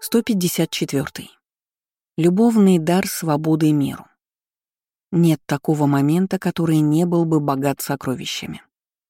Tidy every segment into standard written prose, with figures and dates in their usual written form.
154. Любовный дар свободы миру. Нет такого момента, который не был бы богат сокровищами.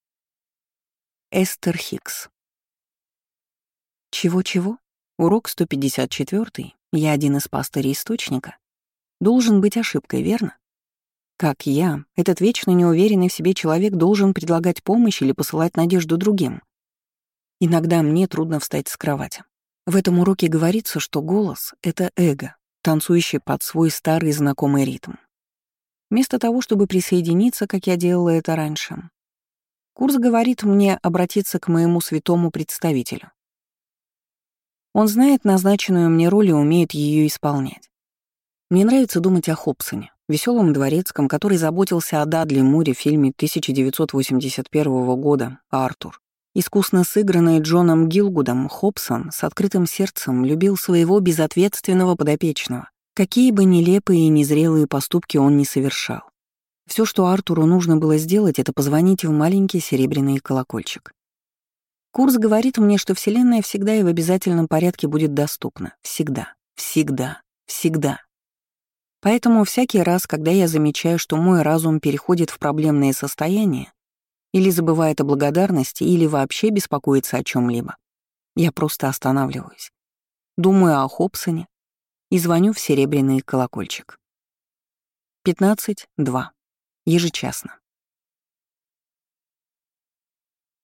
Эстер Хикс. Чего-чего? Урок 154, я один из пастырей источника, должен быть ошибкой, верно? Как я, этот вечно неуверенный в себе человек, должен предлагать помощь или посылать надежду другим? Иногда мне трудно встать с кровати. В этом уроке говорится, что голос — это эго, танцующий под свой старый знакомый ритм. Вместо того, чтобы присоединиться, как я делала это раньше, курс говорит мне обратиться к моему святому представителю. Он знает назначенную мне роль и умеет ее исполнять. Мне нравится думать о Хобсоне, веселом дворецком, который заботился о Дадли Муре в фильме 1981 года «Артур». Искусно сыгранный Джоном Гилгудом, Хобсон с открытым сердцем любил своего безответственного подопечного, какие бы нелепые и незрелые поступки он ни совершал. Все, что Артуру нужно было сделать, это позвонить в маленький серебряный колокольчик. Курс говорит мне, что Вселенная всегда и в обязательном порядке будет доступна. Всегда, всегда, всегда. Поэтому всякий раз, когда я замечаю, что мой разум переходит в проблемное состояние, или забывает о благодарности, или вообще беспокоится о чем-либо, я просто останавливаюсь, думаю о Хобсоне и звоню в серебряный колокольчик. 15:02. Ежечасно.